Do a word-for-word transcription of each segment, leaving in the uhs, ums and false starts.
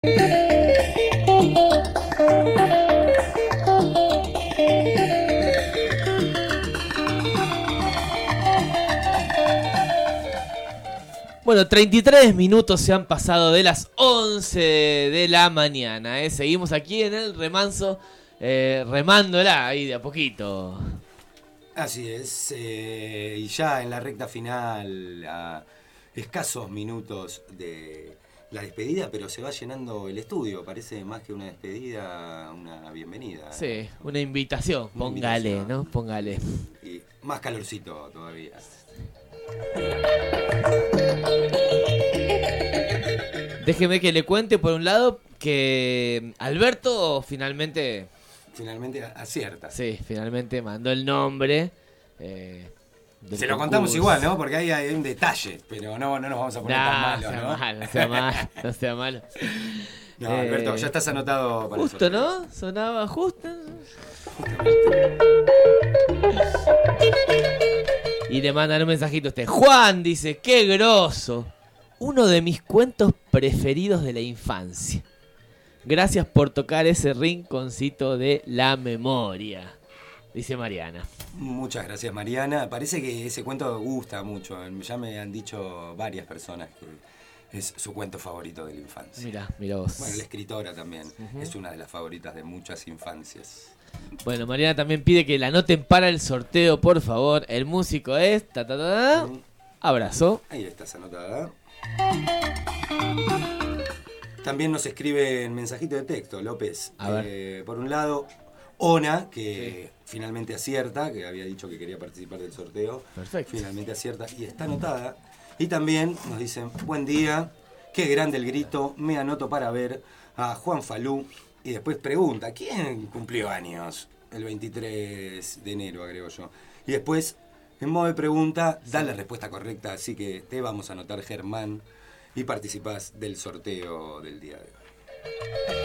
Bueno, treinta y tres minutos se han pasado de las once de la mañana, ¿eh? Seguimos aquí en el remanso, eh, remándola ahí de a poquito. Así es, eh, y ya en la recta final, a escasos minutos de la despedida, pero se va llenando el estudio, parece más que una despedida, una bienvenida. Sí, una invitación, Una póngale, invitación. ¿no? Póngale. Y más calorcito todavía. Déjeme que le cuente por un lado que Alberto finalmente... Finalmente acierta. Sí, finalmente mandó el nombre. Eh, del Se lo concurso. contamos igual, ¿no? Porque ahí hay un detalle, pero no, no nos vamos a poner Nah, tan malos, sea ¿no? malo, no sea malo, no sea malo. No, Eh, Alberto, ya estás anotado para Justo, el sorteo. ¿no? Sonaba justo. Y le mandan un mensajito a usted. Juan dice, qué groso. Uno de mis cuentos preferidos de la infancia. Gracias por tocar ese rinconcito de la memoria, dice Mariana. Muchas gracias, Mariana. Parece que ese cuento gusta mucho. Ya me han dicho varias personas que es su cuento favorito de la infancia. Mira, mira vos. Bueno, la escritora también Uh-huh. es una de las favoritas de muchas infancias. Bueno, Mariana también pide que la anoten para el sorteo, por favor. El músico es... Ta, ta, ta, ta. Abrazo. Ahí estás anotada. También nos escribe en mensajito de texto, López. A ver. Eh, por un lado, Ona, que sí. finalmente acierta, que había dicho que quería participar del sorteo. Perfecto. Finalmente acierta y está anotada. Y también nos dicen, buen día, qué grande el grito, me anoto para ver a Juan Falú. Y después pregunta, ¿quién cumplió años? El veintitrés de enero, agrego yo. Y después, en modo de pregunta, da la respuesta correcta, así que te vamos a anotar, Germán, y participás del sorteo del día de hoy.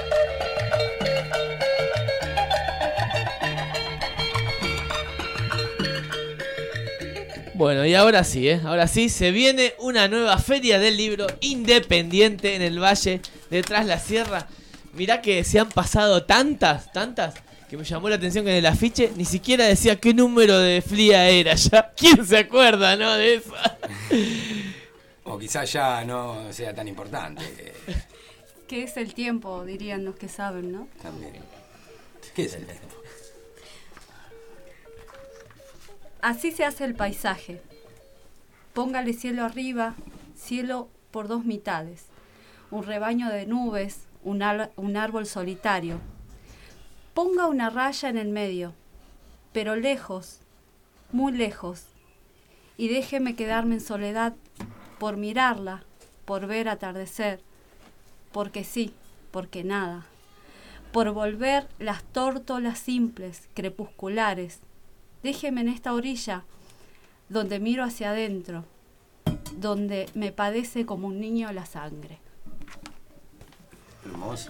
Bueno, y ahora sí, ¿eh? Ahora sí, se viene una nueva feria del libro independiente en el Valle de Tras la Sierra. Mirá que se han pasado tantas, tantas, que me llamó la atención que en el afiche ni siquiera decía qué número de Flia era ya. ¿Quién se acuerda, no, de esa? O quizás ya no sea tan importante. ¿Qué es el tiempo? Dirían los que saben, ¿no? También. ¿Qué es el tiempo? Así se hace el paisaje. Póngale cielo arriba, cielo por dos mitades. Un rebaño de nubes, un, ar- un árbol solitario. Ponga una raya en el medio, pero lejos, muy lejos. Y déjeme quedarme en soledad por mirarla, por ver atardecer. Porque sí, porque nada. Por volver las tórtolas simples, crepusculares. Déjeme en esta orilla, donde miro hacia adentro, donde me padece como un niño la sangre. Hermoso.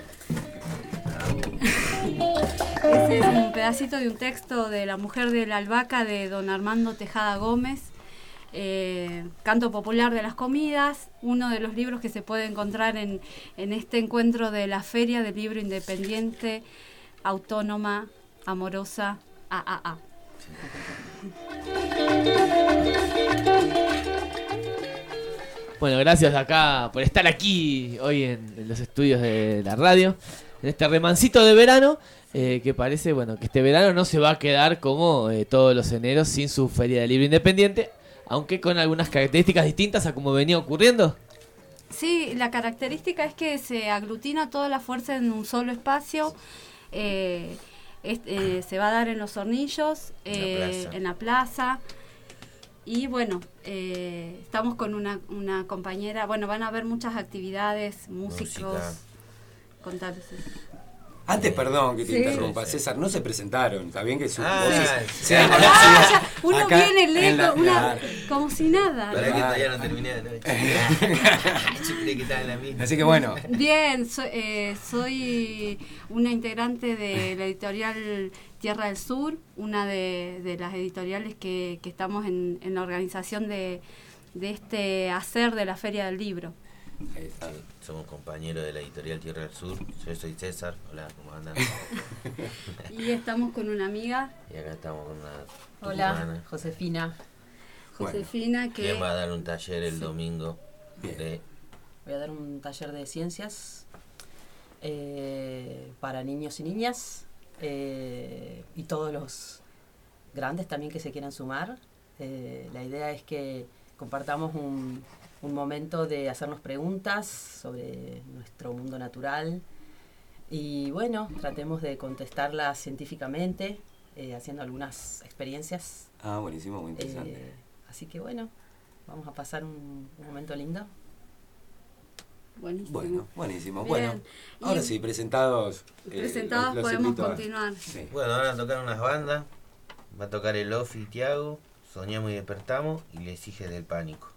Ese es un pedacito de un texto de La mujer de la albahaca de don Armando Tejada Gómez, eh, Canto popular de las comidas, uno de los libros que se puede encontrar en, en este encuentro de la Feria del Libro Independiente, Autónoma, Amorosa, A A A. Bueno, gracias acá por estar aquí hoy en, en los estudios de la radio, en este remancito de verano, eh, que parece, bueno, que este verano no se va a quedar como eh, todos los eneros sin su Feria del Libro Independiente, aunque con algunas características distintas a como venía ocurriendo. Sí, la característica es que se aglutina toda la fuerza en un solo espacio. Eh, es- eh, se va a dar en Los Hornillos, eh, La plaza. en la plaza. Y bueno, eh, estamos con una, una compañera. Bueno, van a haber muchas actividades, músicos. Música. Contanos. Antes, perdón que te Sí. interrumpa, Sí. César, no se presentaron, está bien que sus Ah, voces sí. sean Ah, conocidas ya, uno acá viene en lejos, la- una, la- como si nada. Para que Ah. todavía no terminé, ¿no? Yo creí que estaba en la misma. Así que bueno, Bien, so- eh, soy una integrante de la editorial Tierra del Sur, una de, de las editoriales que, que estamos en, en la organización de, de este hacer de la Feria del Libro. Ahí está. Sí, somos compañeros de la editorial Tierra del Sur. Yo soy César. Hola, ¿cómo andan? Y estamos con una amiga, Y acá estamos con una Hola, tucumana. Josefina. Josefina, que ¿Quién va a dar un taller el Sí. domingo? Bien. De, Voy a dar un taller de ciencias eh, para niños y niñas eh, y todos los grandes también que se quieran sumar. Eh, la idea es que compartamos un, un momento de hacernos preguntas sobre nuestro mundo natural y bueno, tratemos de contestarlas científicamente, eh, haciendo algunas experiencias. Ah, buenísimo, muy interesante. Eh, así que bueno, vamos a pasar un, un momento lindo. buenísimo. Bueno, buenísimo. Bien. Bueno, ahora Y- sí, presentados. eh, Presentados los- los podemos invito a- continuar. Sí. bueno, ahora van a tocar unas bandas. Va a tocar el Ofi Tiago, Soñamos y Despertamos y Les Hijes del Pánico.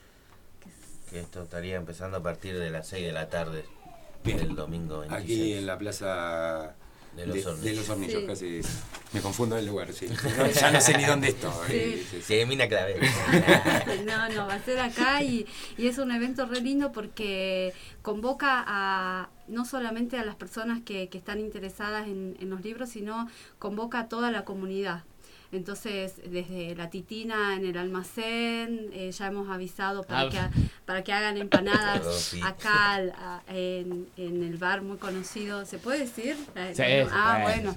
Que esto estaría empezando a partir de las seis de la tarde Bien. del domingo veintiséis. Aquí en la plaza De los Hornillos. de los Hornillos, Sí. casi me confundo el lugar, sí. No, ya no sé ni dónde estoy. Sí. Sí, sí. Sí, Mina Clave. No, no, va a ser acá y, y es un evento re lindo porque convoca a no solamente a las personas que, que están interesadas en, en los libros, sino convoca a toda la comunidad. Entonces, desde la titina en el almacén, eh, ya hemos avisado para, Ah. que, ha- para que hagan empanadas Oh, sí. acá al- a- en, en el bar muy conocido. ¿Se puede decir? Eh, Sí, no, ah, bueno.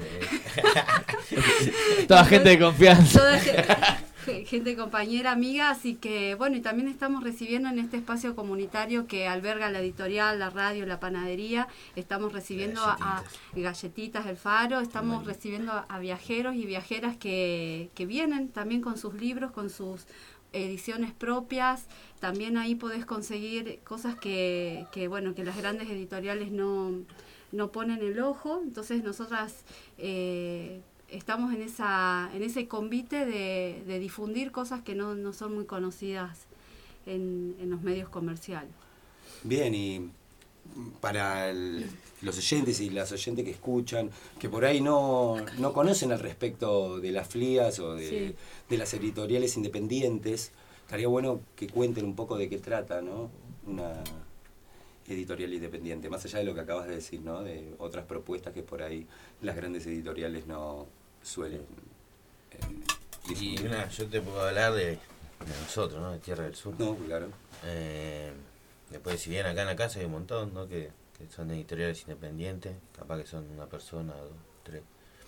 bueno. Toda gente de confianza. Toda ge- gente compañera, amiga, así que bueno, y también estamos recibiendo en este espacio comunitario que alberga la editorial, la radio, la panadería, estamos recibiendo a, a Galletitas El Faro, estamos Bueno. recibiendo a, a viajeros y viajeras que, que vienen también con sus libros, con sus ediciones propias. También ahí podés conseguir cosas que, que bueno, que las grandes editoriales no, no ponen el ojo. Entonces nosotras eh, estamos en esa en ese convite de, de difundir cosas que no, no son muy conocidas en, en los medios comerciales. Bien, y para el- los oyentes y las oyentes que escuchan, que por ahí no, no conocen al respecto de las FLIAS o de, Sí. de las editoriales independientes, estaría bueno que cuenten un poco de qué trata, ¿no? Una editorial independiente, más allá de lo que acabas de decir, ¿no? De otras propuestas que por ahí las grandes editoriales no suelen eh, Y difundir. una, yo te puedo hablar de, de nosotros, ¿no? De Tierra del Sur. No, claro. Eh, después, si bien acá en la casa hay un montón, ¿no? Que, que son editoriales independientes, capaz que son una persona, dos, tres.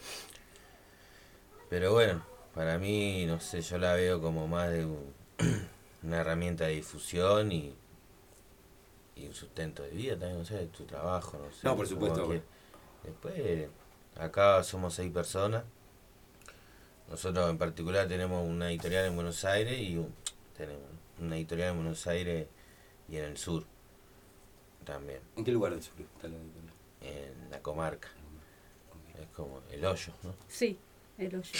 Pero bueno, para mí, no sé, yo la veo como más de un- una herramienta de difusión y, y un sustento de vida también, no sé, de tu trabajo, no sé. No, por como supuesto. que- después, acá somos seis personas. Nosotros en particular tenemos una editorial en Buenos Aires y un- tenemos una editorial en Buenos Aires y en el sur también, ¿En qué lugar del sur está la editorial? en la comarca. Es como el hoyo, ¿no? Sí, el hoyo.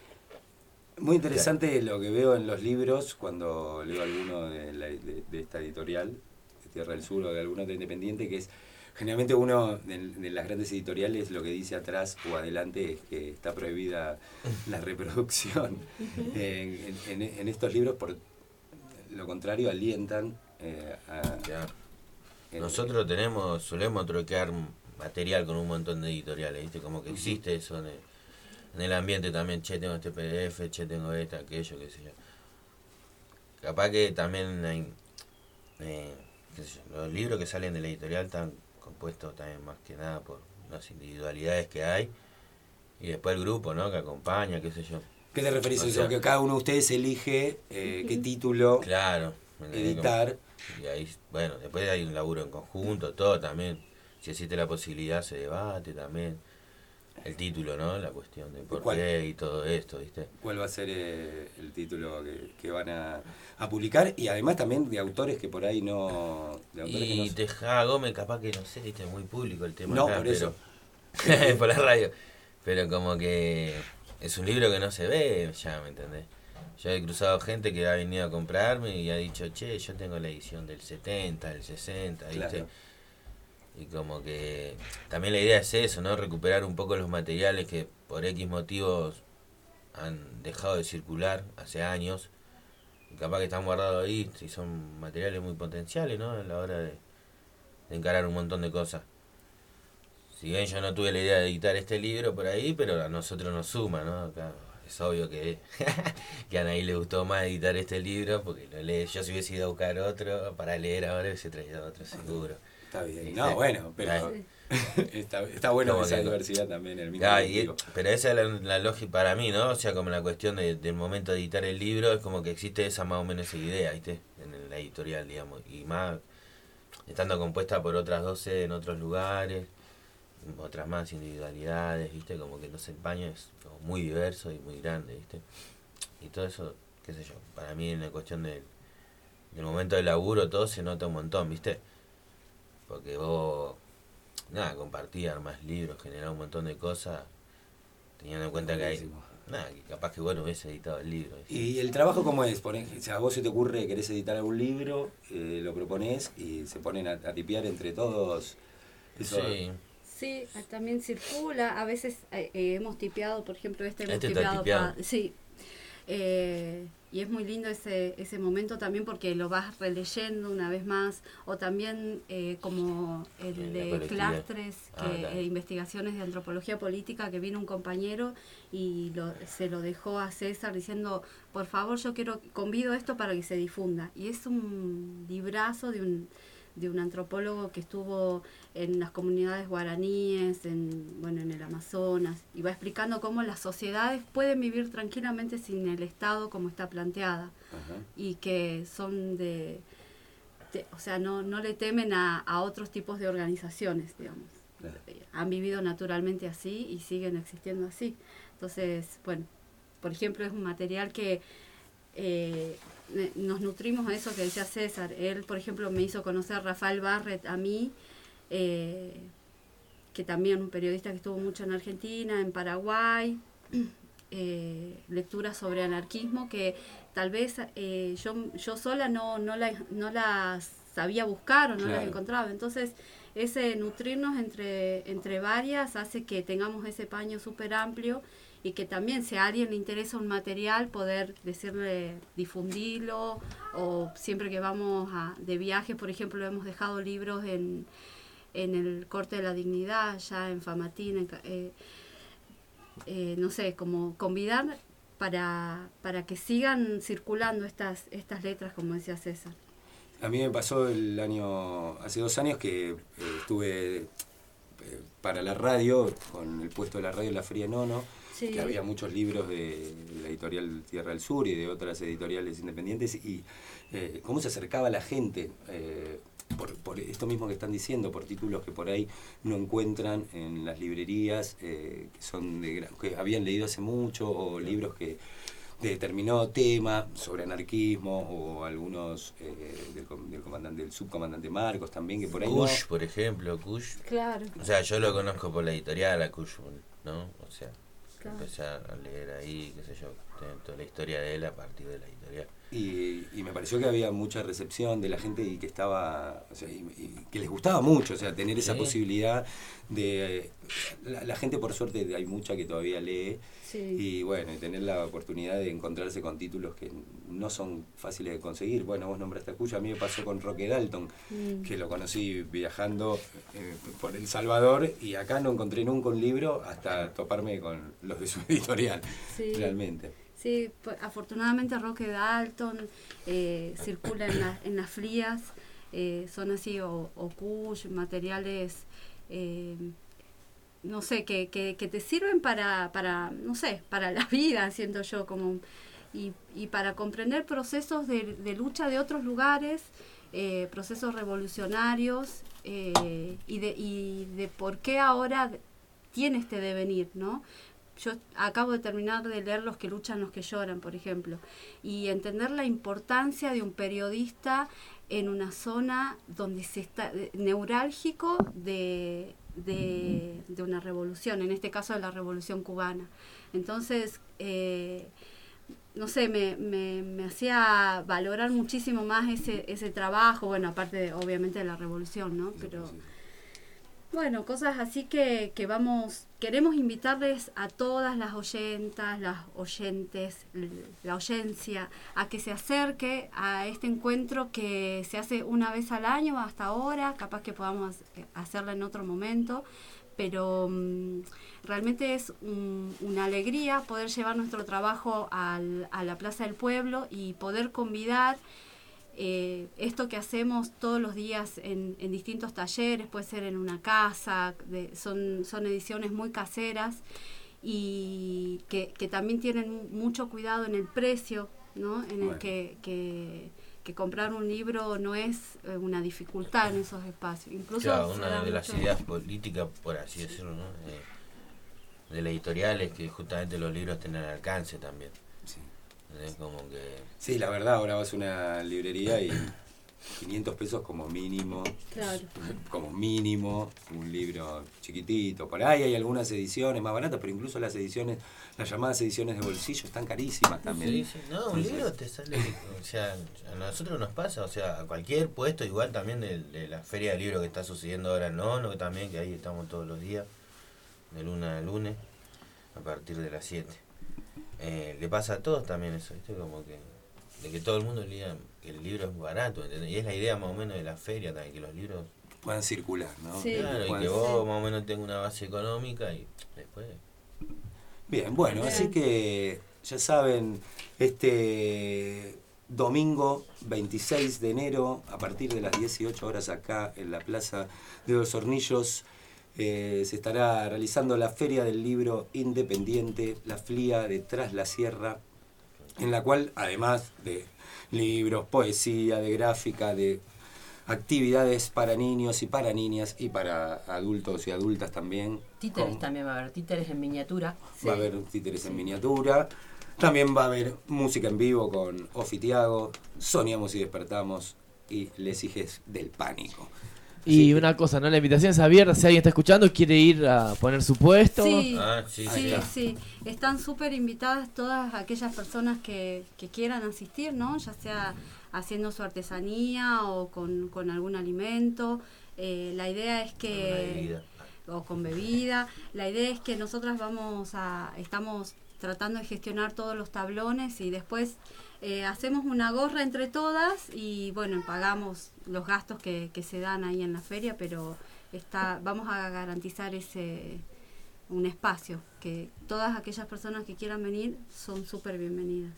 Muy interesante lo que veo en los libros cuando leo alguno de, la- de- de esta editorial, de Tierra del Sur o de alguna otra independiente, que es generalmente uno de, de las grandes editoriales lo que dice atrás o adelante es que está prohibida la reproducción. Eh, en, en- en estos libros, por lo contrario, alientan eh, a... Ya. el- Nosotros tenemos, solemos troquear material con un montón de editoriales, ¿viste? Como que existe eso en el, en el ambiente también, che, tengo este P D F, che, tengo este, aquello, qué sé yo. Capaz que también hay, eh, qué sé yo, los libros que salen de la editorial están compuestos también más que nada por las individualidades que hay y después el grupo, ¿no? Que acompaña, qué sé yo. ¿Qué te referís? O O sea, sea, que cada uno de ustedes elige eh, qué título Claro. ¿me entendés? editar. Y ahí, bueno, después hay un laburo en conjunto, todo también. Si existe la posibilidad, se debate también. El título, ¿no? La cuestión de por ¿Cuál? qué y todo esto, ¿viste? ¿Cuál va a ser eh, el título que, que van a, a publicar? Y además también de autores que por ahí no... De autores Y que no, Tejada Gómez, capaz que no sé, ¿viste? Es muy público el tema. No, acá, por pero- eso. por la radio. Pero como que es un libro que no se ve, ya, ¿me entendés? Yo he cruzado gente que ha venido a comprarme y ha dicho, che, yo tengo la edición del setenta, del sesenta, ¿viste? Claro. Y como que también la idea es eso, ¿no? Recuperar un poco los materiales que por X motivos han dejado de circular hace años. Y capaz que están guardados ahí y son materiales muy potenciales, ¿no? A la hora de, de encarar un montón de cosas. Si bien yo no tuve la idea de editar este libro por ahí, pero a nosotros nos suma, ¿no? Claro, es obvio que, que a Anaí le gustó más editar este libro, porque lo lee. Yo si hubiese ido a buscar otro para leer ahora hubiese traído otro seguro. Está bien. ¿Viste? No, bueno, pero Sí. está, está bueno Como esa que- diversidad también en el mismo Ah, y- colectivo. pero esa es la, la lógica para mí, ¿no? O sea, como la cuestión de- del momento de editar el libro, es como que existe esa más o menos esa idea, ¿viste? En la editorial, digamos. Y más, estando compuesta por otras doce en otros lugares, otras más individualidades, ¿viste? Como que no sé, el paño es como muy diverso y muy grande, ¿viste? Y todo eso, qué sé yo, para mí en la cuestión del, del momento de laburo todo se nota un montón, ¿viste? Porque vos, nada, compartís, armás libros, generás un montón de cosas, teniendo en cuenta que hay, Buenísimo. nada, que capaz que bueno hubiese editado el libro. ¿viste? ¿Y el trabajo cómo es? Por ejemplo, o sea, a vos se te ocurre, querés editar algún libro, eh, lo proponés y se ponen a, a tipear entre todos. Eso, Sí, Sí, también circula. A veces eh, eh, hemos tipeado, por ejemplo, este hemos Este está tipeado. tipeado. pa- sí. Eh, y es muy lindo ese, ese momento también porque lo vas releyendo una vez más. O también eh, como el En la de colectividad. Clastres, que, Ah, claro. eh, investigaciones de antropología política, que vino un compañero y lo, se lo dejó a César diciendo, por favor, yo quiero, convido esto para que se difunda. Y es un librazo de un de un antropólogo que estuvo en las comunidades guaraníes, en, bueno, en el Amazonas, y va explicando cómo las sociedades pueden vivir tranquilamente sin el Estado como está planteada, Ajá. y que son de, de- o sea, no, no le temen a, a otros tipos de organizaciones, digamos. Claro. Eh, Han vivido naturalmente así y siguen existiendo así. Entonces, bueno, por ejemplo, es un material que eh, ne- nos nutrimos de eso que decía César. Él, por ejemplo, me hizo conocer a Rafael Barret a mí, eh, que también un periodista que estuvo mucho en Argentina, en Paraguay, eh, lecturas sobre anarquismo que tal vez eh, yo, yo sola no, no, la, no las sabía buscar o no las Claro. encontraba. Entonces, ese nutrirnos entre, entre varias hace que tengamos ese paño súper amplio y que también si a alguien le interesa un material poder decirle difundirlo, o siempre que vamos a, de viaje, por ejemplo, hemos dejado libros en, en el Corte de la Dignidad, ya en Famatín, en Ca- eh, eh, no sé, como convidar para, para que sigan circulando estas, estas letras, como decía César. A mí me pasó el año, hace dos años que eh, estuve eh, para la radio, con el puesto de la radio en la Feria Nono, Sí. que había muchos libros de la editorial Tierra del Sur y de otras editoriales independientes, y eh, cómo se acercaba la gente, eh, por, por esto mismo que están diciendo, por títulos que por ahí no encuentran en las librerías, eh, que son de, gra- que habían leído hace mucho, o libros que de determinado tema sobre anarquismo, o algunos eh, del, com- del comandante, del subcomandante Marcos también, que por ahí no- Kush, por ejemplo, Kush. Claro. O sea, yo lo conozco por la editorial, a Kush, ¿no? O sea, Claro. empecé a leer ahí, qué sé yo, toda la historia de él a partir de la editorial. Y, y me pareció que había mucha recepción de la gente y que estaba, o sea, y, y que les gustaba mucho, o sea, tener esa Sí. posibilidad de... La, la gente, por suerte, hay mucha que todavía lee, Sí. y bueno, y tener la oportunidad de encontrarse con títulos que no son fáciles de conseguir. Bueno, vos nombraste a Cuya, a mí me pasó con Roque Dalton, Mm. que lo conocí viajando eh, por El Salvador, y acá no encontré nunca un libro hasta toparme con los de su editorial, Sí. realmente. Sí, pues, afortunadamente Roque Dalton eh, circula en, la- en las frías, eh, son así, o, o Kush, materiales, eh, no sé, que, que, que te sirven para, para, no sé, para la vida, siento yo, como y, y para comprender procesos de, de lucha de otros lugares, eh, procesos revolucionarios, eh, y, de, y de por qué ahora tiene este devenir, ¿no? Yo acabo de terminar de leer Los que luchan, los que lloran, por ejemplo, y entender la importancia de un periodista en una zona donde se está eh, neurálgico de, de, de una revolución, en este caso de la revolución cubana. Entonces, eh, no sé, me, me, me hacía valorar muchísimo más ese, ese trabajo, bueno, aparte de, obviamente de la revolución, ¿no? Pero Bueno, cosas así que, que vamos, queremos invitarles a todas las oyentas, las oyentes, la oyencia, a que se acerque a este encuentro que se hace una vez al año hasta ahora, capaz que podamos hacerla en otro momento, pero um, realmente es un, una alegría poder llevar nuestro trabajo al, a la Plaza del Pueblo y poder convidar Eh, esto que hacemos todos los días en, en distintos talleres, puede ser en una casa, de, son, son ediciones muy caseras y que, que también tienen mucho cuidado en el precio, ¿no? En el bueno. que, que, que comprar un libro no es una dificultad en esos espacios. Incluso claro, se una da de las mucho- ideas políticas, por así decirlo, ¿no? Eh, de la editorial es que justamente los libros tengan alcance también. Sí. Es como que... Sí, la verdad, ahora vas a una librería y quinientos pesos como mínimo. Claro. Como mínimo, un libro chiquitito. Por ahí hay algunas ediciones más baratas, pero incluso las ediciones, las llamadas ediciones de bolsillo están carísimas también. Sí, sí. No, un libro te sale, o sea, a nosotros nos pasa, o sea, a cualquier puesto, igual también de, de la feria de libros que está sucediendo ahora en Nono, que también, que ahí estamos todos los días, de lunes a lunes, a partir de las siete. Eh, le pasa a todos también eso, ¿viste? Como que, de que todo el mundo lea que el libro es barato, ¿entendés? Y es la idea más o menos de la feria también, que los libros, Puedan circular, ¿no? Sí. claro, y Puedan- que vos Sí. más o menos tengas una base económica y después... Bien, bueno, Bien. así que ya saben, este domingo veintiséis de enero, a partir de las dieciocho horas acá en la Plaza de los Hornillos, eh, se estará realizando la Feria del Libro Independiente, la F L I A de Tras la Sierra, en la cual, además de libros, poesía, de gráfica, de actividades para niños y para niñas y para adultos y adultas también. Títeres Con- también va a haber, títeres en miniatura. Sí. Va a haber títeres en miniatura. También va a haber música en vivo con Ofi Tiago, Soñamos y Despertamos y Les Hijes del Pánico. Y Así que- una cosa, ¿no? La invitación es abierta. Si alguien está escuchando, quiere ir a poner su puesto. Sí, Ah, sí, sí, sí. sí. Están súper invitadas todas aquellas personas que, que quieran asistir, ¿no? Ya sea haciendo su artesanía o con, con algún alimento. Eh, la idea es Una que... bebida. o con bebida. La idea es que nosotras vamos a... estamos tratando de gestionar todos los tablones y después eh, hacemos una gorra entre todas y bueno, pagamos los gastos que, que se dan ahí en la feria, pero está, vamos a garantizar ese un espacio, que todas aquellas personas que quieran venir son súper bienvenidas.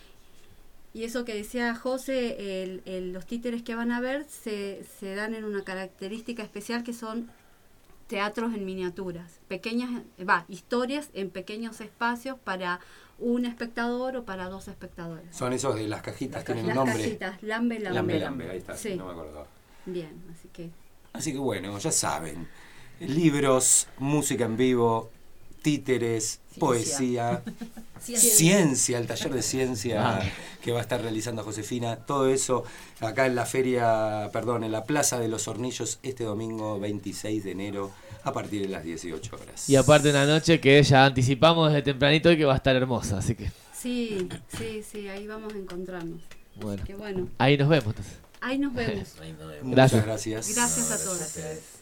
Y eso que decía José, el, el, los títeres que van a ver se, se dan en una característica especial que son teatros en miniaturas, pequeñas, va, historias en pequeños espacios para un espectador o para dos espectadores. Son esos de las cajitas, tienen un Las nombre. cajitas, Lambe Lambe. Lambe, Lambe, ahí está, Sí. no me acordaba. Bien, así que Así que bueno, ya saben, libros, música en vivo, títeres, Ciencia. poesía, Ciencia. ciencia, el taller de ciencia Ah. que va a estar realizando Josefina, todo eso acá en la feria, perdón, en la Plaza de los Hornillos este domingo veintiséis de enero a partir de las dieciocho horas. Y aparte una noche que ya anticipamos desde tempranito y que va a estar hermosa. Así que, sí, sí, sí, ahí vamos a encontrarnos. bueno. Que bueno, Ahí nos vemos entonces. ahí nos vemos. Ahí no hay- Muchas Gracias. gracias. Gracias a No, todos. gracias a ustedes.